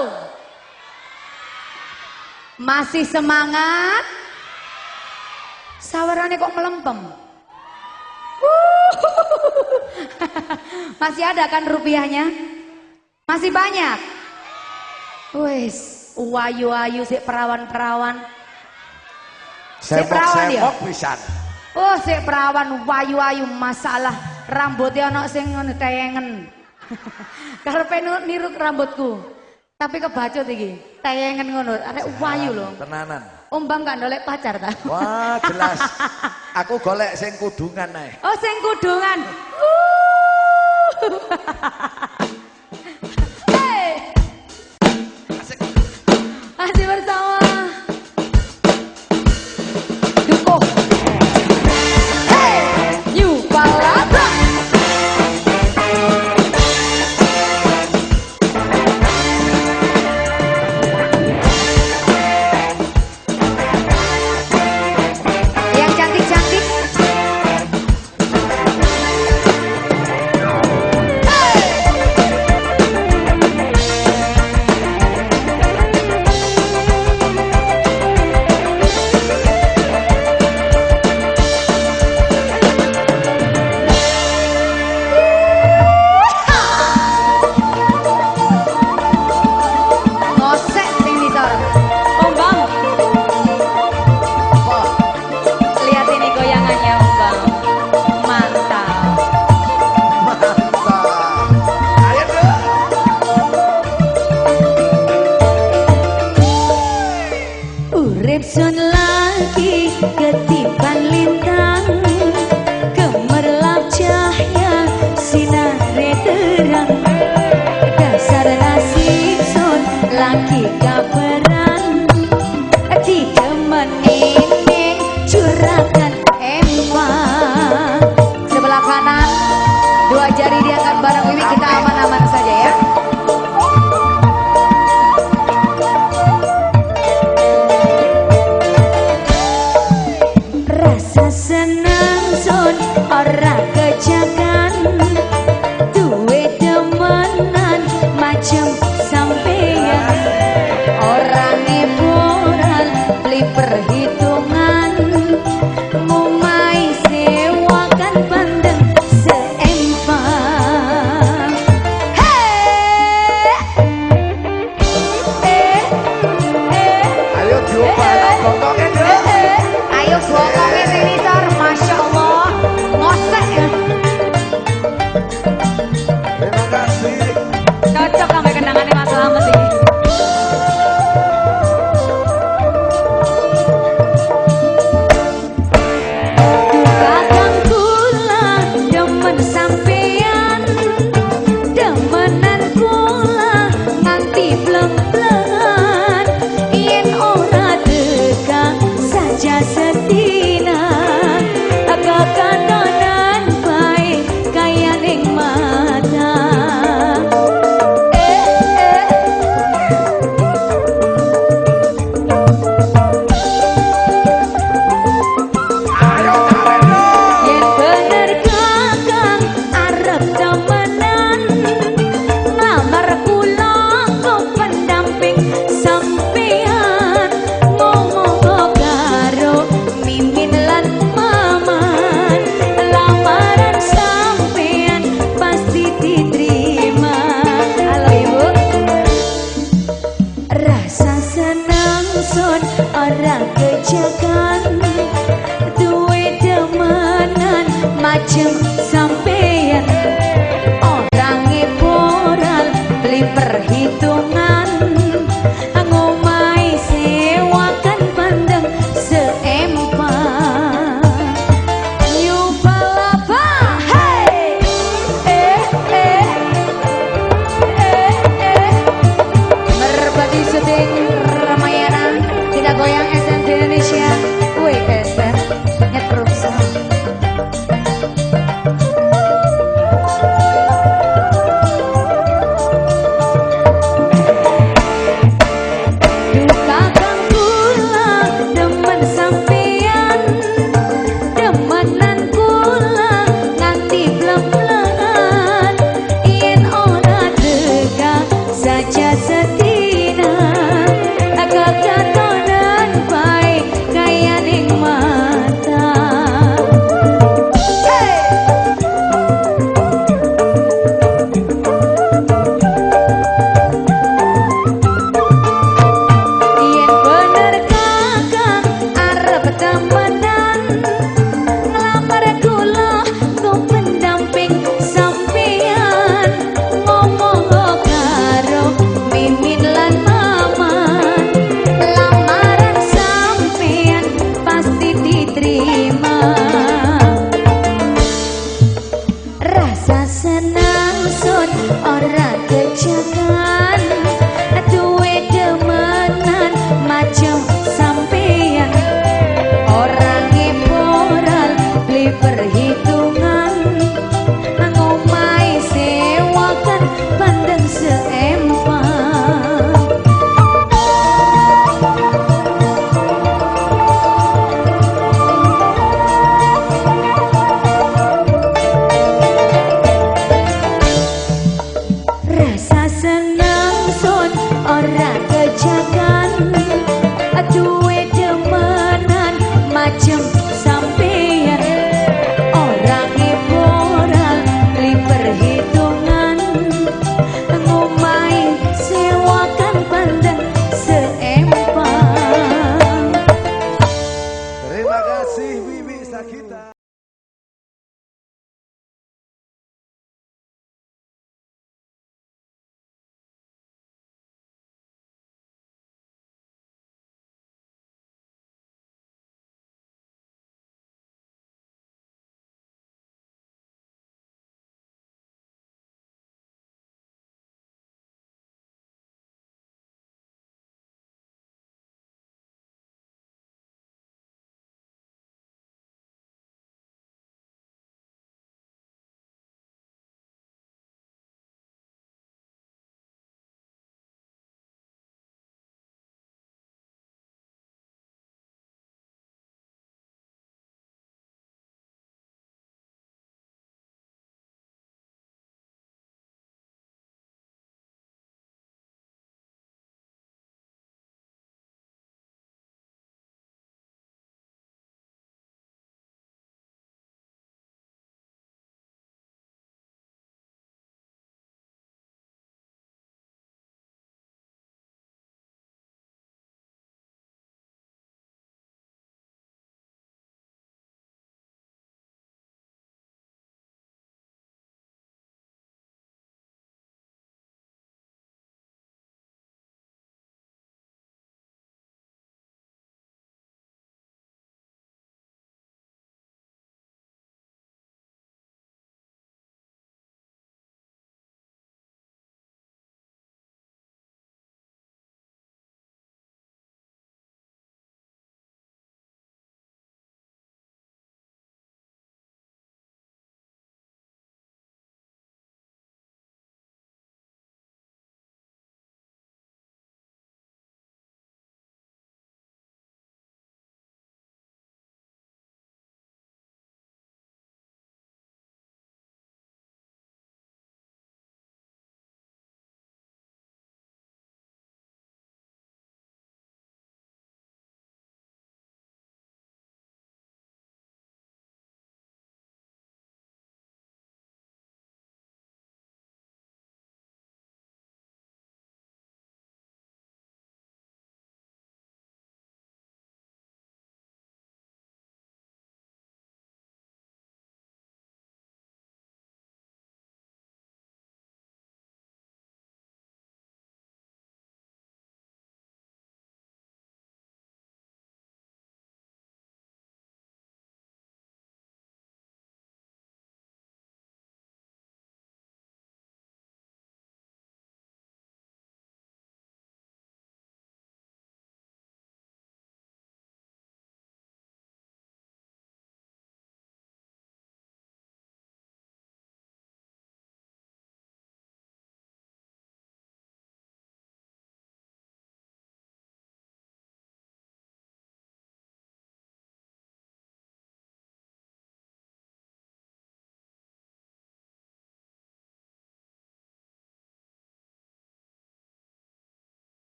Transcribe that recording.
Masih semangat? Sawarannya kok melempem? Masih ada kan rupiahnya? Masih banyak? Wes, wayu-wayu sik perawan-perawan. Sik perawan ya? Pisan. Oh, sik perawan wayu-wayu masalah rambutnya ana sing ngono tayengen. Karepe niru rambutku. Tapi kebacut iki, tayengen ngono, arek wayu lho. Tenanan. Ombang gak ndolek pacar ta? Wah, jelas. Aku golek sing kudungan ae. Oh, sing kudungan. Hey. Masih bersama Duko. Hey, New Palapa. Sun lagi ketiban lintang, gemerlap cahaya sinare terang. Dasar nasib sun lagi kabaran, didemenin curahkan empang. Sebelah kanan, dua jari diangkat bareng Wiwi, kita aman-aman saja ya. Senang sun ora kejagan, duwe demenan macem sampeyan. Orang hiburan beli perhitungan, mumai sewakan bandeng seempang. Ayo diupaya bokongnya dong. ayo bokongnya sini sor, masya Allah, ngosek ya. Terima kasih. Cocok sampai kenangan. ora kejakan duwe demenan macam sampeyan orang moral beli perhitungan ngomai sewakan bandeng seempang rasa senang son ora kejakan duwe demenan macem sampeyan orang moral beli perhitungan